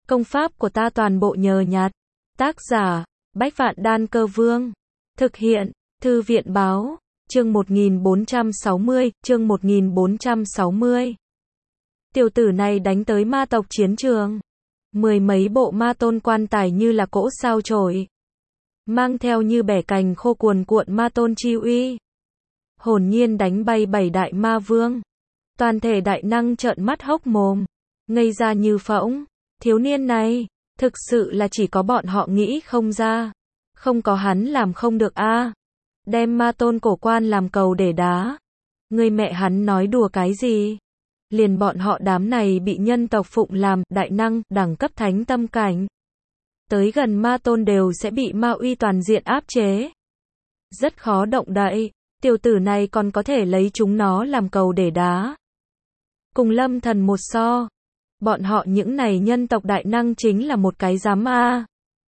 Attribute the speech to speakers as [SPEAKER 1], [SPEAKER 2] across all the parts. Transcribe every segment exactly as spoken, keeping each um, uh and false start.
[SPEAKER 1] Công pháp của ta toàn bộ nhờ nhặt. Tác giả, Bách Vạn Đan Cơ Vương. Thực hiện, Thư viện Báo. Chương một nghìn bốn trăm sáu mươi, chương một nghìn bốn trăm sáu mươi. Tiểu tử này đánh tới ma tộc chiến trường. Mười mấy bộ ma tôn quan tài như là cỗ sao chổi. Mang theo như bẻ cành khô cuồn cuộn ma tôn chi uy. Hồn nhiên đánh bay bảy đại ma vương. Toàn thể đại năng trợn mắt hốc mồm. Ngây ra như phỗng. Thiếu niên này, thực sự là chỉ có bọn họ nghĩ không ra. Không có hắn làm không được a. À. Đem ma tôn cổ quan làm cầu để đá. Người mẹ hắn nói đùa cái gì? Liền bọn họ đám này bị nhân tộc phụng làm đại năng, đẳng cấp thánh tâm cảnh. Tới gần ma tôn đều sẽ bị ma uy toàn diện áp chế. Rất khó động đậy, tiểu tử này còn có thể lấy chúng nó làm cầu để đá. Cùng Lâm Thần một so. Bọn họ những này nhân tộc đại năng chính là một cái giám a.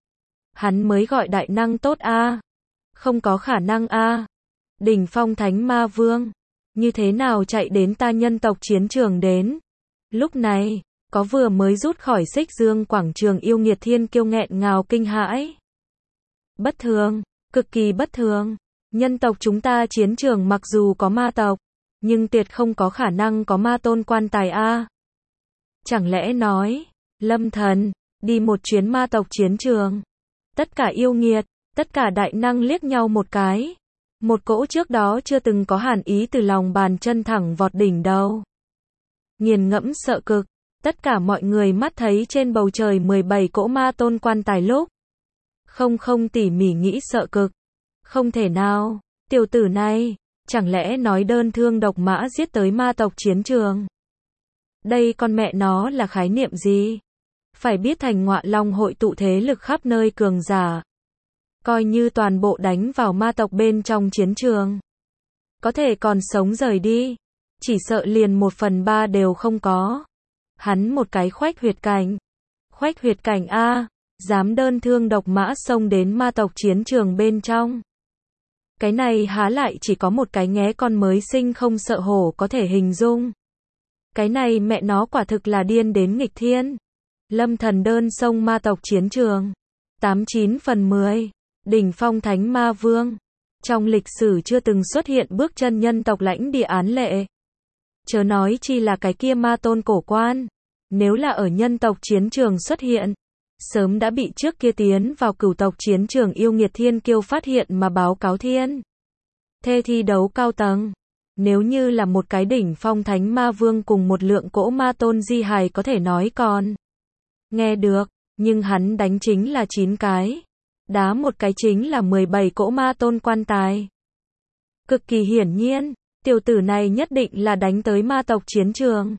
[SPEAKER 1] Hắn mới gọi đại năng tốt a. Không có khả năng a. Đỉnh phong thánh ma vương. Như thế nào chạy đến ta nhân tộc chiến trường đến? Lúc này, có vừa mới rút khỏi xích dương quảng trường yêu nghiệt thiên kiêu nghẹn ngào kinh hãi. Bất thường, cực kỳ bất thường. Nhân tộc chúng ta chiến trường mặc dù có ma tộc, nhưng tuyệt không có khả năng có ma tôn quan tài a. Chẳng lẽ nói, Lâm Thần, đi một chuyến ma tộc chiến trường. Tất cả yêu nghiệt, tất cả đại năng liếc nhau một cái. Một cỗ trước đó chưa từng có hàn ý từ lòng bàn chân thẳng vọt đỉnh đầu. Nghiền ngẫm sợ cực, tất cả mọi người mắt thấy trên bầu trời mười bảy cỗ ma tôn quan tài lúc. Không không tỉ mỉ nghĩ sợ cực. Không thể nào, tiểu tử này, chẳng lẽ nói đơn thương độc mã giết tới ma tộc chiến trường. Đây con mẹ nó là khái niệm gì? Phải biết Thành Ngọa Long hội tụ thế lực khắp nơi cường giả. Coi như toàn bộ đánh vào ma tộc bên trong chiến trường. Có thể còn sống rời đi. Chỉ sợ liền một phần ba đều không có. Hắn một cái khoách huyệt cảnh. Khoách huyệt cảnh A, dám đơn thương độc mã xông đến ma tộc chiến trường bên trong. Cái này há lại chỉ có một cái nghé con mới sinh không sợ hổ có thể hình dung. Cái này mẹ nó quả thực là điên đến nghịch thiên. Lâm Thần đơn xông ma tộc chiến trường. tám chín phần mười. Đỉnh phong thánh ma vương. Trong lịch sử chưa từng xuất hiện bước chân nhân tộc lãnh địa án lệ. Chớ nói chi là cái kia ma tôn cổ quan. Nếu là ở nhân tộc chiến trường xuất hiện, sớm đã bị trước kia tiến vào cửu tộc chiến trường yêu nghiệt thiên kiêu phát hiện mà báo cáo thiên. Thê thi đấu cao tầng. Nếu như là một cái đỉnh phong thánh ma vương cùng một lượng cỗ ma tôn di hài có thể nói còn nghe được, nhưng hắn đánh chính là chín cái. Đá một cái chính là mười bảy cỗ ma tôn quan tài. Cực kỳ hiển nhiên, tiểu tử này nhất định là đánh tới ma tộc chiến trường.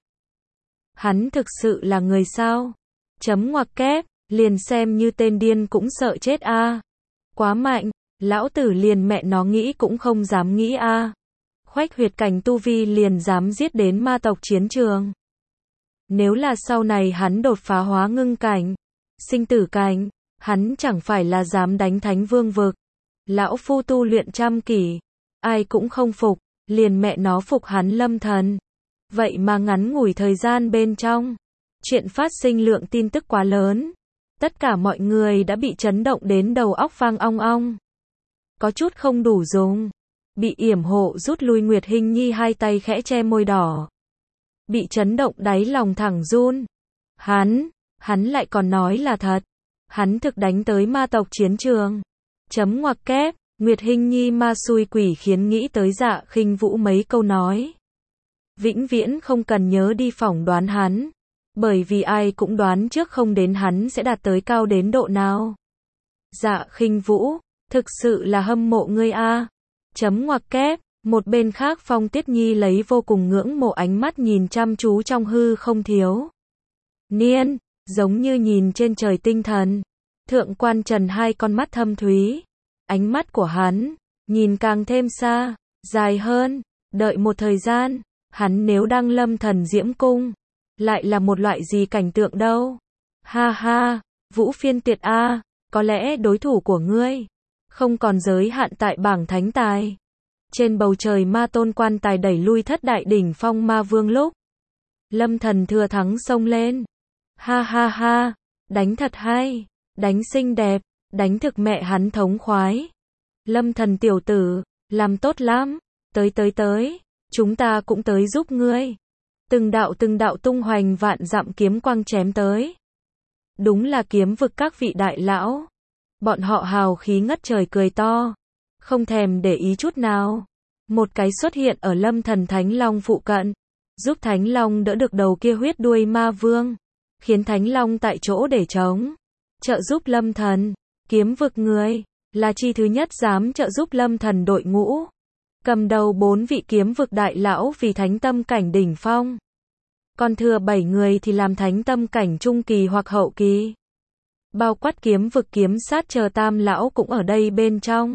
[SPEAKER 1] Hắn thực sự là người sao? Chấm ngoặc kép, liền xem như tên điên cũng sợ chết a. À. Quá mạnh, lão tử liền mẹ nó nghĩ cũng không dám nghĩ a. À. Khoách huyệt cảnh tu vi liền dám giết đến ma tộc chiến trường. Nếu là sau này hắn đột phá hóa ngưng cảnh, sinh tử cảnh, hắn chẳng phải là dám đánh thánh vương vực. Lão phu tu luyện trăm kỷ, ai cũng không phục, liền mẹ nó phục hắn Lâm Thần. Vậy mà ngắn ngủi thời gian bên trong, chuyện phát sinh lượng tin tức quá lớn. Tất cả mọi người đã bị chấn động đến đầu óc vang ong ong. Có chút không đủ dùng. Bị yểm hộ rút lui Nguyệt Hinh Nhi hai tay khẽ che môi đỏ. Bị chấn động đáy lòng thẳng run. Hắn, hắn lại còn nói là thật. Hắn thực đánh tới ma tộc chiến trường. Chấm ngoặc kép, Nguyệt Hinh Nhi ma xui quỷ khiến nghĩ tới Dạ Khinh Vũ mấy câu nói. Vĩnh viễn không cần nhớ đi phỏng đoán hắn. Bởi vì ai cũng đoán trước không đến hắn sẽ đạt tới cao đến độ nào. Dạ Khinh Vũ, thực sự là hâm mộ ngươi a. Chấm ngoặc kép, một bên khác Phong Tiết Nhi lấy vô cùng ngưỡng mộ ánh mắt nhìn chăm chú trong hư không thiếu. Niên, giống như nhìn trên trời tinh thần. Thượng quan Trần hai con mắt thâm thúy. Ánh mắt của hắn, nhìn càng thêm xa, dài hơn, đợi một thời gian, hắn nếu đăng lâm thần diễm cung, lại là một loại gì cảnh tượng đâu. Ha ha, Vũ Phiên Tiệt a, có lẽ đối thủ của ngươi không còn giới hạn tại bảng thánh tài. Trên bầu trời ma tôn quan tài đẩy lui thất đại đỉnh phong ma vương lúc. Lâm Thần thừa thắng xông lên. Ha ha ha, đánh thật hay, đánh xinh đẹp, đánh thực mẹ hắn thống khoái. Lâm Thần tiểu tử, làm tốt lắm, tới tới tới, chúng ta cũng tới giúp ngươi. Từng đạo từng đạo tung hoành vạn dặm kiếm quang chém tới. Đúng là kiếm vực các vị đại lão. Bọn họ hào khí ngất trời cười to, không thèm để ý chút nào. Một cái xuất hiện ở Lâm Thần Thánh Long phụ cận, giúp Thánh Long đỡ được đầu kia huyết đuôi ma vương, khiến Thánh Long tại chỗ để trống, trợ giúp Lâm Thần. Kiếm vực người, là chi thứ nhất dám trợ giúp Lâm Thần đội ngũ. Cầm đầu bốn vị kiếm vực đại lão vì thánh tâm cảnh đỉnh phong. Còn thừa bảy người thì làm thánh tâm cảnh trung kỳ hoặc hậu kỳ. Bao quát kiếm vực kiếm sát chờ tam lão cũng ở đây bên trong.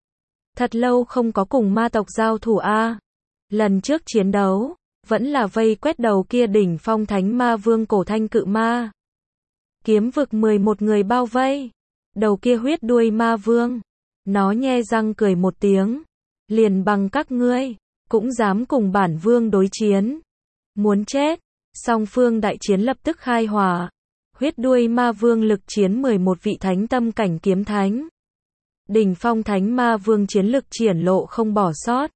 [SPEAKER 1] Thật lâu không có cùng ma tộc giao thủ a. Lần trước chiến đấu, vẫn là vây quét đầu kia đỉnh phong thánh ma vương cổ thanh cự ma. Kiếm vực mười một người bao vây. Đầu kia huyết đuôi ma vương. Nó nhe răng cười một tiếng. Liền bằng các ngươi, cũng dám cùng bản vương đối chiến. Muốn chết. Song phương đại chiến lập tức khai hỏa. Huyết đuôi ma vương lực chiến mười một vị thánh tâm cảnh kiếm thánh. Đỉnh phong thánh ma vương chiến lực triển lộ không bỏ sót.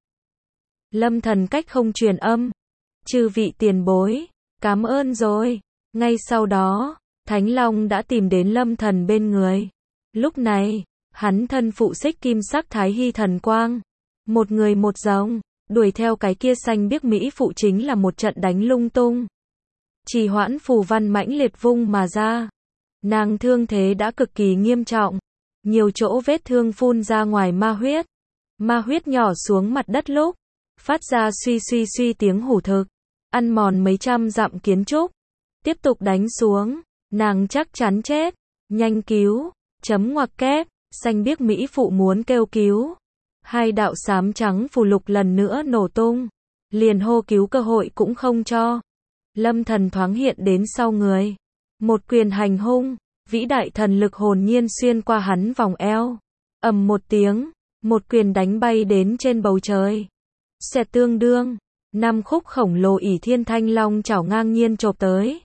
[SPEAKER 1] Lâm Thần cách không truyền âm. Chư vị tiền bối, cảm ơn rồi. Ngay sau đó, Thánh Long đã tìm đến Lâm Thần bên người. Lúc này, hắn thân phụ xích kim sắc thái hy thần quang. Một người một giống, đuổi theo cái kia xanh biếc mỹ phụ chính là một trận đánh lung tung. Trì hoãn phù văn mãnh liệt vung mà ra. Nàng thương thế đã cực kỳ nghiêm trọng. Nhiều chỗ vết thương phun ra ngoài ma huyết. Ma huyết nhỏ xuống mặt đất lúc, phát ra suy suy suy tiếng hủ thực. Ăn mòn mấy trăm dặm kiến trúc. Tiếp tục đánh xuống, nàng chắc chắn chết. Nhanh cứu, chấm ngoặc kép, xanh biếc mỹ phụ muốn kêu cứu. Hai đạo xám trắng phù lục lần nữa nổ tung. Liền hô cứu cơ hội cũng không cho. Lâm Thần thoáng hiện đến sau người. Một quyền hành hung, vĩ đại thần lực hồn nhiên xuyên qua hắn vòng eo. Ầm một tiếng, một quyền đánh bay đến trên bầu trời. Xẹt tương đương, năm khúc khổng lồ ỷ thiên thanh long chảo ngang nhiên chộp tới.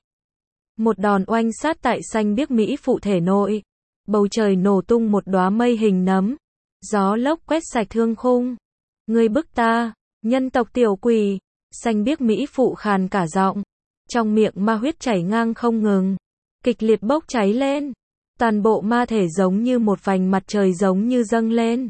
[SPEAKER 1] Một đòn oanh sát tại xanh biếc mỹ phụ thể nội. Bầu trời nổ tung một đóa mây hình nấm. Gió lốc quét sạch thương khung. Ngươi bức ta, nhân tộc tiểu quỷ. Xanh biếc mỹ phụ khàn cả giọng. Trong miệng ma huyết chảy ngang không ngừng. Kịch liệt bốc cháy lên. Toàn bộ ma thể giống như một vành mặt trời giống như dâng lên.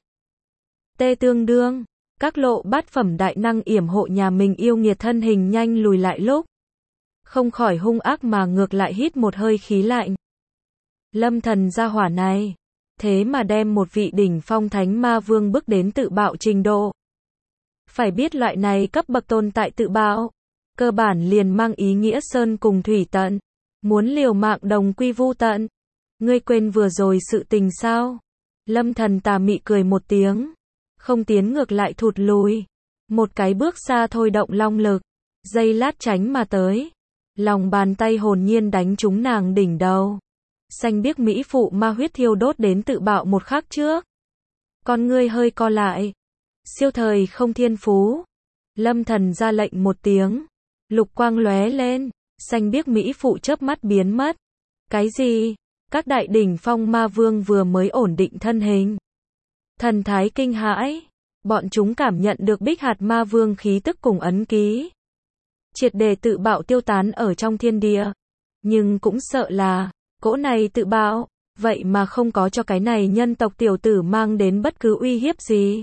[SPEAKER 1] Tê tương đương. Các lộ bát phẩm đại năng yểm hộ nhà mình yêu nghiệt thân hình nhanh lùi lại lúc. Không khỏi hung ác mà ngược lại hít một hơi khí lạnh. Lâm Thần gia hỏa này. Thế mà đem một vị đỉnh phong thánh ma vương bước đến tự bạo trình độ. Phải biết loại này cấp bậc tồn tại tự bạo. Cơ bản liền mang ý nghĩa sơn cùng thủy tận. Muốn liều mạng đồng quy vu tận. Ngươi quên vừa rồi sự tình sao? Lâm Thần tà mị cười một tiếng. Không tiến ngược lại thụt lùi. Một cái bước xa thôi động long lực. Dây lát tránh mà tới. Lòng bàn tay hồn nhiên đánh trúng nàng đỉnh đầu. Xanh biếc mỹ phụ ma huyết thiêu đốt đến tự bạo một khắc trước. Con ngươi hơi co lại. Siêu thời không thiên phú. Lâm Thần ra lệnh một tiếng. Lục quang lóe lên. Xanh biếc mỹ phụ chớp mắt biến mất. Cái gì? Các đại đỉnh phong ma vương vừa mới ổn định thân hình. Thần thái kinh hãi. Bọn chúng cảm nhận được bích hạt ma vương khí tức cùng ấn ký. Triệt để tự bạo tiêu tán ở trong thiên địa. Nhưng cũng sợ là, cỗ này tự bạo, vậy mà không có cho cái này nhân tộc tiểu tử mang đến bất cứ uy hiếp gì.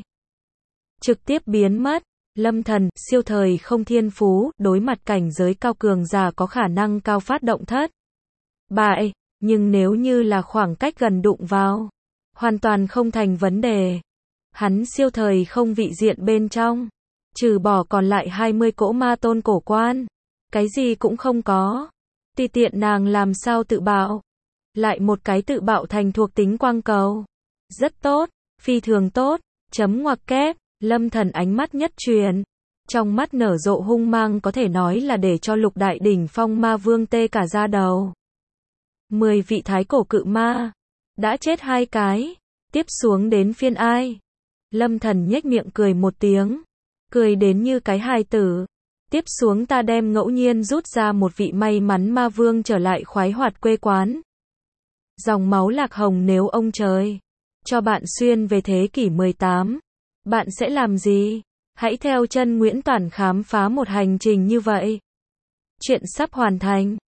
[SPEAKER 1] Trực tiếp biến mất. Lâm Thần, siêu thời không thiên phú, đối mặt cảnh giới cao cường giả có khả năng cao phát động thất. Bại, nhưng nếu như là khoảng cách gần đụng vào, hoàn toàn không thành vấn đề. Hắn siêu thời không vị diện bên trong, trừ bỏ còn lại hai mươi cỗ ma tôn cổ quan, cái gì cũng không có. Tùy tiện nàng làm sao tự bạo. Lại một cái tự bạo thành thuộc tính quang cầu. Rất tốt, phi thường tốt, chấm ngoặc kép. Lâm Thần ánh mắt nhất truyền. Trong mắt nở rộ hung mang có thể nói là để cho lục đại đỉnh phong ma vương tê cả da đầu. Mười vị thái cổ cự ma. Đã chết hai cái. Tiếp xuống đến phiên ai? Lâm Thần nhếch miệng cười một tiếng. Cười đến như cái hài tử. Tiếp xuống ta đem ngẫu nhiên rút ra một vị may mắn ma vương trở lại khoái hoạt quê quán. Dòng máu lạc hồng nếu ông trời cho bạn xuyên về thế kỷ mười tám, bạn sẽ làm gì? Hãy theo chân Nguyễn Toản khám phá một hành trình như vậy. Chuyện sắp hoàn thành.